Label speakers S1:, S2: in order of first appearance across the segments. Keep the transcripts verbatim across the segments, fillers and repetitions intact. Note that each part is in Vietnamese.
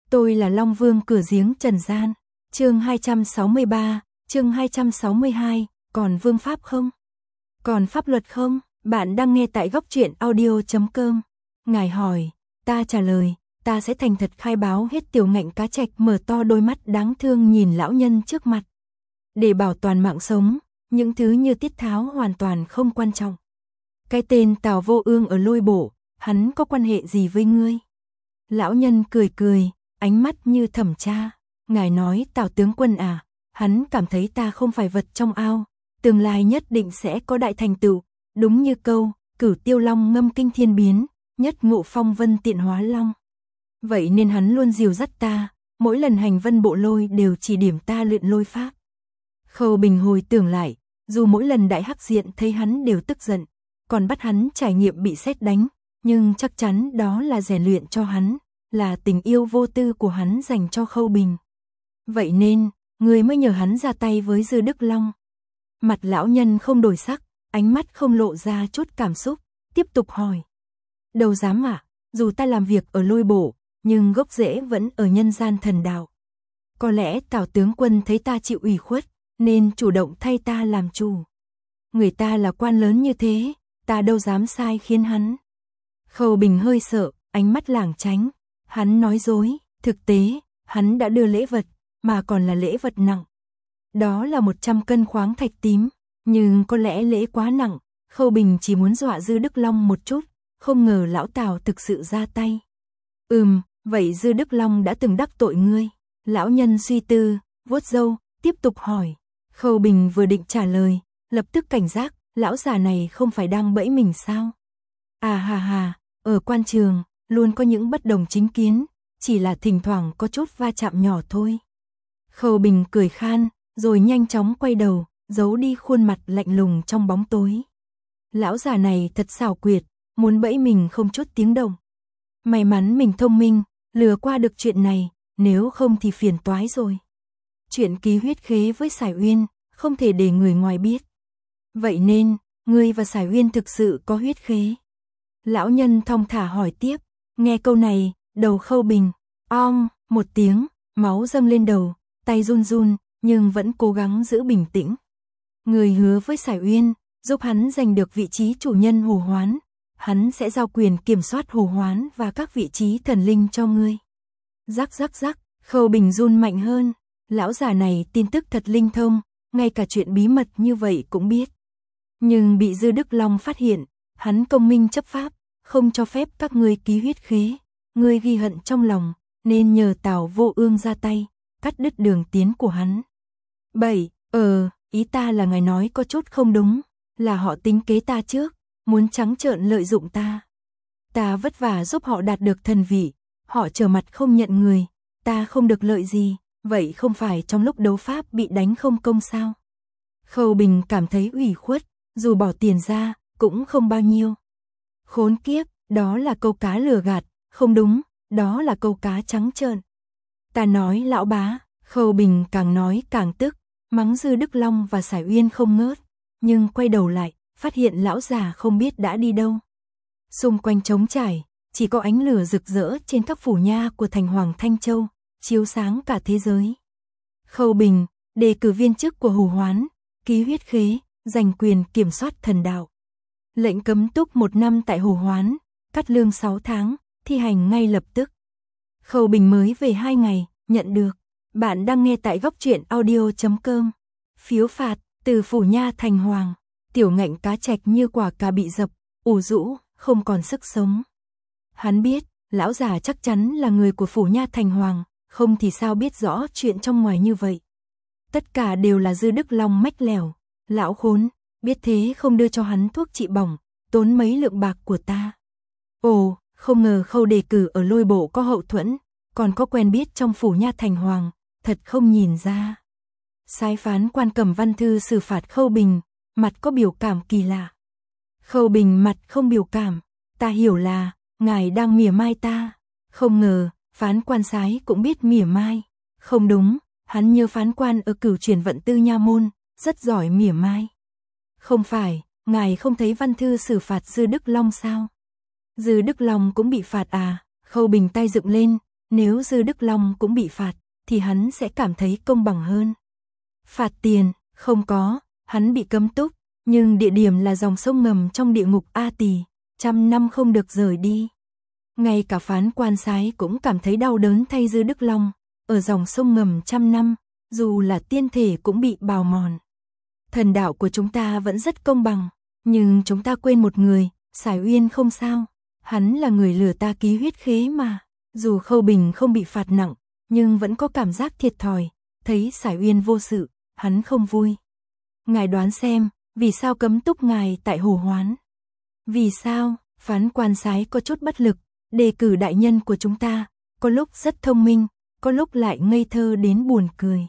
S1: Tôi là Long Vương cửa giếng trần gian. Chương hai trăm sáu mươi ba, chương hai trăm sáu mươi hai, còn vương pháp không? Còn pháp luật không? Bạn đang nghe tại góc truyện audio chấm com. Ngài hỏi, ta trả lời, ta sẽ thành thật khai báo hết. Tiểu Ngạnh Cá Trạch mở to đôi mắt đáng thương nhìn lão nhân trước mặt. Để bảo toàn mạng sống, những thứ như tiết tháo hoàn toàn không quan trọng. Cái tên Tào Vô Ương ở Lôi Bộ, hắn có quan hệ gì với ngươi? Lão nhân cười cười, ánh mắt như thẩm tra. Ngài nói Tào tướng quân à, hắn cảm thấy ta không phải vật trong ao, tương lai nhất định sẽ có đại thành tựu, đúng như câu, cửu tiêu long ngâm kinh thiên biến, nhất ngộ phong vân tiện hóa long. Vậy nên hắn luôn dìu dắt ta, mỗi lần hành vân bộ lôi đều chỉ điểm ta luyện lôi pháp. Khâu Bình hồi tưởng lại, dù mỗi lần đại hắc diện thấy hắn đều tức giận, còn bắt hắn trải nghiệm bị sét đánh, nhưng chắc chắn đó là rèn luyện cho hắn, là tình yêu vô tư của hắn dành cho Khâu Bình. Vậy nên, người mới nhờ hắn ra tay với Dư Đức Long. Mặt lão nhân không đổi sắc, ánh mắt không lộ ra chút cảm xúc, tiếp tục hỏi. Đâu dám ạ, à, dù ta làm việc ở Lôi Bộ, nhưng gốc rễ vẫn ở nhân gian thần đạo. Có lẽ Tào tướng quân thấy ta chịu ủy khuất, nên chủ động thay ta làm chủ. Người ta là quan lớn như thế, ta đâu dám sai khiến hắn. Khâu Bình hơi sợ, ánh mắt lảng tránh. Hắn nói dối, thực tế, hắn đã đưa lễ vật, mà còn là lễ vật nặng. Đó là một trăm cân khoáng thạch tím, nhưng có lẽ lễ quá nặng, Khâu Bình chỉ muốn dọa Dư Đức Long một chút, không ngờ lão Tào thực sự ra tay. Ừm, vậy Dư Đức Long đã từng đắc tội ngươi? Lão nhân suy tư, vuốt râu, tiếp tục hỏi. Khâu Bình vừa định trả lời, lập tức cảnh giác, lão già này không phải đang bẫy mình sao? À hà hà, ở quan trường, luôn có những bất đồng chính kiến, chỉ là thỉnh thoảng có chút va chạm nhỏ thôi. Khâu Bình cười khan, rồi nhanh chóng quay đầu, giấu đi khuôn mặt lạnh lùng trong bóng tối. Lão già này thật xảo quyệt, muốn bẫy mình không chút tiếng động. May mắn mình thông minh, lừa qua được chuyện này, nếu không thì phiền toái rồi. Chuyện ký huyết khế với Sải Uyên, không thể để người ngoài biết. Vậy nên, ngươi và Sải Uyên thực sự có huyết khế? Lão nhân thong thả hỏi tiếp. Nghe câu này, đầu Khâu Bình, om, một tiếng, máu dâng lên đầu, tay run run, nhưng vẫn cố gắng giữ bình tĩnh. Người hứa với Sải Uyên, giúp hắn giành được vị trí chủ nhân Hồ Hoán, hắn sẽ giao quyền kiểm soát Hồ Hoán và các vị trí thần linh cho ngươi. Rắc rắc rắc, Khâu Bình run mạnh hơn, lão già này tin tức thật linh thông, ngay cả chuyện bí mật như vậy cũng biết. Nhưng bị Dư Đức Long phát hiện, hắn công minh chấp pháp, không cho phép các ngươi ký huyết khế, ngươi ghi hận trong lòng, nên nhờ Tào Vô Ương ra tay, cắt đứt đường tiến của hắn. Bảy, ờ, ý ta là ngài nói có chút không đúng, là họ tính kế ta trước, muốn trắng trợn lợi dụng ta. Ta vất vả giúp họ đạt được thần vị, họ trở mặt không nhận người, ta không được lợi gì, vậy không phải trong lúc đấu pháp bị đánh không công sao? Khâu Bình cảm thấy ủy khuất, dù bỏ tiền ra, cũng không bao nhiêu. Khốn kiếp, đó là câu cá lừa gạt, không đúng, đó là câu cá trắng trợn. Ta nói lão bá, Khâu Bình càng nói càng tức, mắng Dư Đức Long và Sải Uyên không ngớt, nhưng quay đầu lại, phát hiện lão già không biết đã đi đâu. Xung quanh trống trải, chỉ có ánh lửa rực rỡ trên các phủ nha của thành Hoàng Thanh Châu, chiếu sáng cả thế giới. Khâu Bình, đề cử viên chức của Hồ Hoán, ký huyết khế, giành quyền kiểm soát thần đạo. Lệnh cấm túc một năm tại Hồ Hoán, cắt lương sáu tháng, thi hành ngay lập tức. Khâu Bình mới về hai ngày, nhận được. Bạn đang nghe tại góc truyện audio chấm com. Phiếu phạt, từ phủ nha thành Hoàng. Tiểu Ngạnh Cá Trạch như quả cà bị dập, ủ rũ, không còn sức sống. Hắn biết, lão già chắc chắn là người của phủ nha thành Hoàng, không thì sao biết rõ chuyện trong ngoài như vậy. Tất cả đều là Dư Đức Long mách lèo. Lão khốn, biết thế không đưa cho hắn thuốc trị bỏng, tốn mấy lượng bạc của ta. Ồ, không ngờ Khâu đề cử ở Lôi Bộ có hậu thuẫn, còn có quen biết trong phủ nha thành Hoàng, thật không nhìn ra. Sai phán quan cầm văn thư xử phạt Khâu Bình, mặt có biểu cảm kỳ lạ. Khâu Bình mặt không biểu cảm, ta hiểu là, ngài đang mỉa mai ta. Không ngờ, phán quan sái cũng biết mỉa mai. Không đúng, hắn như phán quan ở Cửu Chuyển Vận Tư nha môn, rất giỏi mỉa mai. Không phải, ngài không thấy văn thư xử phạt Dư Đức Long sao? Dư Đức Long cũng bị phạt à? Khâu Bình tay dựng lên, nếu Dư Đức Long cũng bị phạt, thì hắn sẽ cảm thấy công bằng hơn. Phạt tiền, không có, hắn bị cấm túc, nhưng địa điểm là dòng sông ngầm trong địa ngục A Tỳ, trăm năm không được rời đi. Ngay cả phán quan sái cũng cảm thấy đau đớn thay Dư Đức Long, ở dòng sông ngầm trăm năm, dù là tiên thể cũng bị bào mòn. Thần đạo của chúng ta vẫn rất công bằng, nhưng chúng ta quên một người, Sải Uyên không sao, hắn là người lừa ta ký huyết khế mà. Dù Khâu Bình không bị phạt nặng, nhưng vẫn có cảm giác thiệt thòi, thấy Sải Uyên vô sự, hắn không vui. Ngài đoán xem, vì sao cấm túc ngài tại Hồ Hoán? Vì sao? Phán quan sái có chút bất lực, đề cử đại nhân của chúng ta, có lúc rất thông minh, có lúc lại ngây thơ đến buồn cười.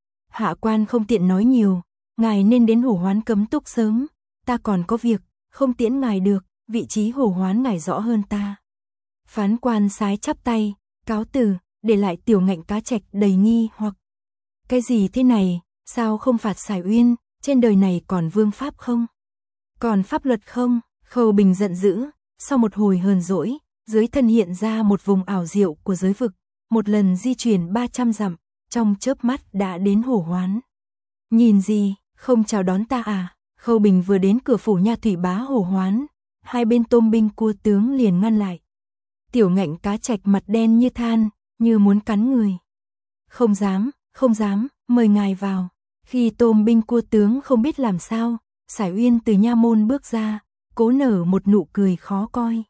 S1: Hạ quan không tiện nói nhiều, ngài nên đến Hồ Hoán cấm túc sớm, ta còn có việc, không tiễn ngài được, vị trí Hồ Hoán ngài rõ hơn ta. Phán quan sái chắp tay, cáo từ, để lại Tiểu Ngạnh Cá Trạch đầy nghi hoặc. Cái gì thế này, sao không phạt Sải Uyên, trên đời này còn vương pháp không? Còn pháp luật không? Khâu Bình giận dữ, sau một hồi hờn dỗi, dưới thân hiện ra một vùng ảo diệu của giới vực, một lần di chuyển ba trăm dặm, trong chớp mắt đã đến Hồ Hoán. Nhìn gì, không chào đón ta à? Khâu Bình vừa đến cửa phủ nha thủy bá Hồ Hoán, hai bên tôm binh cua tướng liền ngăn lại. Tiểu Ngạnh Cá Trạch mặt đen như than, như muốn cắn người. Không dám, không dám, mời ngài vào. Khi tôm binh cua tướng không biết làm sao, Sải Uyên từ nha môn bước ra, cố nở một nụ cười khó coi.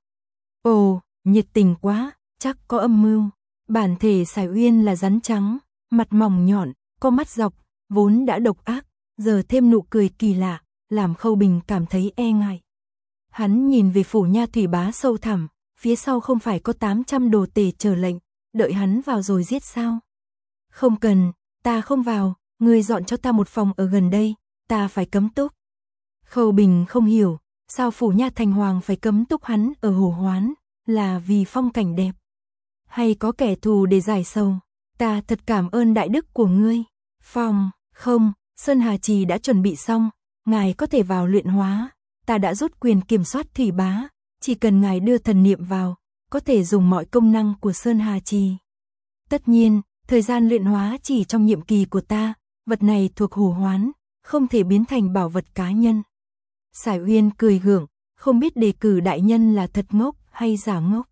S1: Ồ, nhiệt tình quá, chắc có âm mưu. Bản thể Sải Uyên là rắn trắng, mặt mỏng nhọn, có mắt dọc, vốn đã độc ác, giờ thêm nụ cười kỳ lạ, làm Khâu Bình cảm thấy e ngại. Hắn nhìn về phủ nha thủy bá sâu thẳm, phía sau không phải có tám trăm đồ tể chờ lệnh, đợi hắn vào rồi giết sao? Không cần, ta không vào, ngươi dọn cho ta một phòng ở gần đây, ta phải cấm túc. Khâu Bình không hiểu, sao phủ nha thành hoàng phải cấm túc hắn ở Hồ Hoán, là vì phong cảnh đẹp, hay có kẻ thù để giải sầu? Ta thật cảm ơn đại đức của ngươi. Phòng, không, Sơn Hà Trì đã chuẩn bị xong, ngài có thể vào luyện hóa, ta đã rút quyền kiểm soát thủy bá, chỉ cần ngài đưa thần niệm vào, có thể dùng mọi công năng của Sơn Hà Trì. Tất nhiên, thời gian luyện hóa chỉ trong nhiệm kỳ của ta, vật này thuộc Hồ Hoán, không thể biến thành bảo vật cá nhân. Sải Uyên cười gượng, không biết đề cử đại nhân là thật ngốc hay giả ngốc.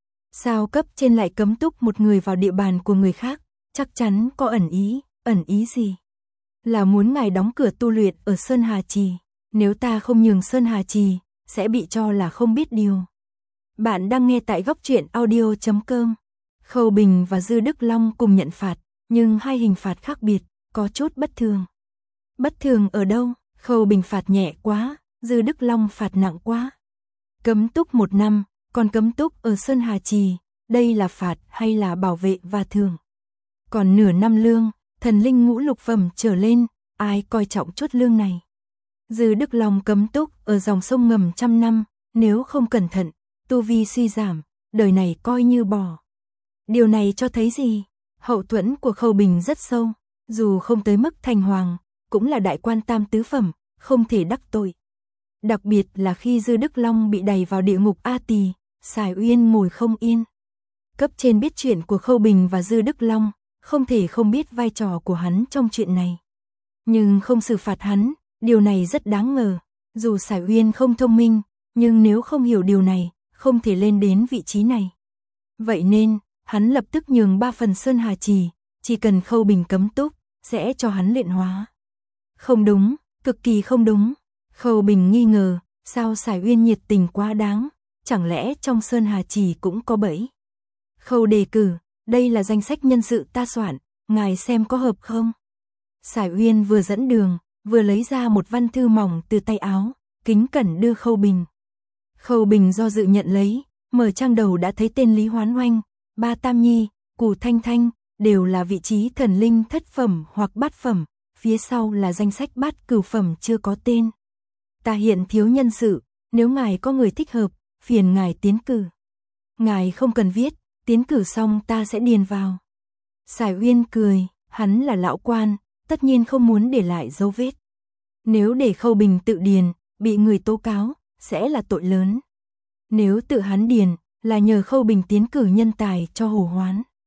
S1: Sao cấp trên lại cấm túc một người vào địa bàn của người khác, chắc chắn có ẩn ý, ẩn ý gì? Là muốn ngài đóng cửa tu luyện ở Sơn Hà Trì, nếu ta không nhường Sơn Hà Trì, sẽ bị cho là không biết điều. Bạn đang nghe tại góc truyện audio chấm com. Khâu Bình và Dư Đức Long cùng nhận phạt, nhưng hai hình phạt khác biệt, có chút bất thường. Bất thường ở đâu? Khâu Bình phạt nhẹ quá, Dư Đức Long phạt nặng quá. Cấm túc một năm, còn cấm túc ở Sơn Hà Trì, đây là phạt hay là bảo vệ và thưởng? Còn nửa năm lương, thần linh ngũ lục phẩm trở lên, ai coi trọng chút lương này? Dư Đức Long cấm túc ở dòng sông ngầm trăm năm, nếu không cẩn thận, tu vi suy giảm, đời này coi như bỏ. Điều này cho thấy gì? Hậu thuẫn của Khâu Bình rất sâu, dù không tới mức thành hoàng, cũng là đại quan tam tứ phẩm, không thể đắc tội. Đặc biệt là khi Dư Đức Long bị đày vào địa ngục A Tỳ, Sải Uyên ngồi không yên. Cấp trên biết chuyện của Khâu Bình và Dư Đức Long, không thể không biết vai trò của hắn trong chuyện này. Nhưng không xử phạt hắn, điều này rất đáng ngờ. Dù Sải Uyên không thông minh, nhưng nếu không hiểu điều này, không thể lên đến vị trí này. Vậy nên, hắn lập tức nhường ba phần Sơn Hà Trì, chỉ cần Khâu Bình cấm túc, sẽ cho hắn luyện hóa. Không đúng, cực kỳ không đúng. Khâu Bình nghi ngờ, sao Sải Uyên nhiệt tình quá đáng, chẳng lẽ trong Sơn Hà Trì cũng có bẫy? Khâu đề cử, đây là danh sách nhân sự ta soạn, ngài xem có hợp không? Sải Uyên vừa dẫn đường, vừa lấy ra một văn thư mỏng từ tay áo, kính cẩn đưa Khâu Bình. Khâu Bình do dự nhận lấy, mở trang đầu đã thấy tên Lý Hoán Oanh, Ba Tam Nhi, Cù Thanh Thanh, đều là vị trí thần linh thất phẩm hoặc bát phẩm, phía sau là danh sách bát cửu phẩm chưa có tên. Ta hiện thiếu nhân sự, nếu ngài có người thích hợp, phiền ngài tiến cử. Ngài không cần viết, tiến cử xong ta sẽ điền vào. Sải Uyên cười, hắn là lão quan, tất nhiên không muốn để lại dấu vết. Nếu để Khâu Bình tự điền, bị người tố cáo, sẽ là tội lớn. Nếu tự hắn điền, là nhờ Khâu Bình tiến cử nhân tài cho Hồ Hoán.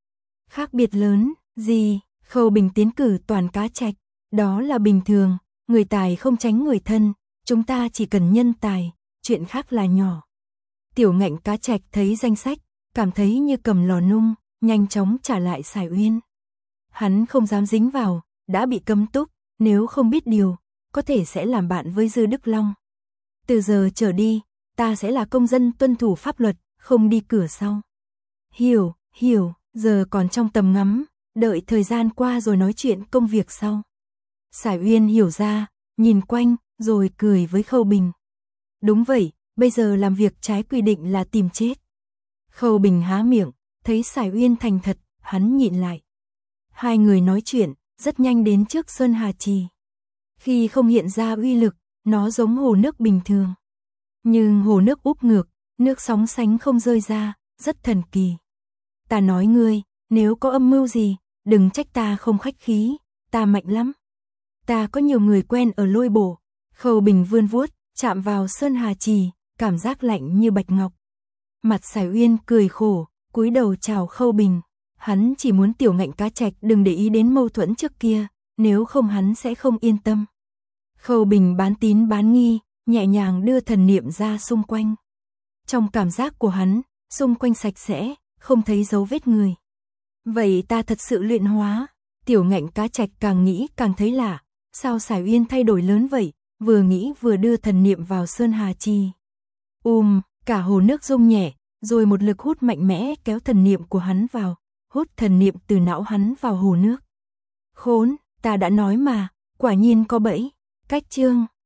S1: Khác biệt lớn, gì? Khâu Bình tiến cử Toàn Cá Trạch, đó là bình thường, người tài không tránh người thân, chúng ta chỉ cần nhân tài, chuyện khác là nhỏ. Tiểu Ngạnh Cá Trạch thấy danh sách, cảm thấy như cầm lò nung, nhanh chóng trả lại Sải Uyên. Hắn không dám dính vào, đã bị cấm túc, nếu không biết điều, có thể sẽ làm bạn với Dư Đức Long. Từ giờ trở đi, ta sẽ là công dân tuân thủ pháp luật, không đi cửa sau. Hiểu, hiểu, giờ còn trong tầm ngắm, đợi thời gian qua rồi nói chuyện công việc sau. Sải Uyên hiểu ra, nhìn quanh, rồi cười với Khâu Bình. Đúng vậy, bây giờ làm việc trái quy định là tìm chết. Khâu Bình há miệng, thấy Sải Uyên thành thật, hắn nhịn lại. Hai người nói chuyện, rất nhanh đến trước Sơn Hà Trì. Khi không hiện ra uy lực, nó giống hồ nước bình thường. Nhưng hồ nước úp ngược, nước sóng sánh không rơi ra, rất thần kỳ. Ta nói ngươi, nếu có âm mưu gì, đừng trách ta không khách khí, ta mạnh lắm. Ta có nhiều người quen ở Lôi Bổ. Khâu Bình vươn vuốt, chạm vào Sơn Hà Trì, cảm giác lạnh như bạch ngọc. Mặt Sải Uyên cười khổ, cúi đầu chào Khâu Bình. Hắn chỉ muốn Tiểu Ngạnh Cá Trạch đừng để ý đến mâu thuẫn trước kia, nếu không hắn sẽ không yên tâm. Khâu Bình bán tín bán nghi, nhẹ nhàng đưa thần niệm ra xung quanh. Trong cảm giác của hắn, xung quanh sạch sẽ, không thấy dấu vết người. Vậy ta thật sự luyện hóa. Tiểu Ngạnh Cá Trạch càng nghĩ càng thấy lạ, sao Sải Uyên thay đổi lớn vậy, vừa nghĩ vừa đưa thần niệm vào Sơn Hà Trì. Um, cả hồ nước rung nhẹ, rồi một lực hút mạnh mẽ kéo thần niệm của hắn vào, hút thần niệm từ não hắn vào hồ nước. Khốn, ta đã nói mà, quả nhiên có bẫy. Cách chương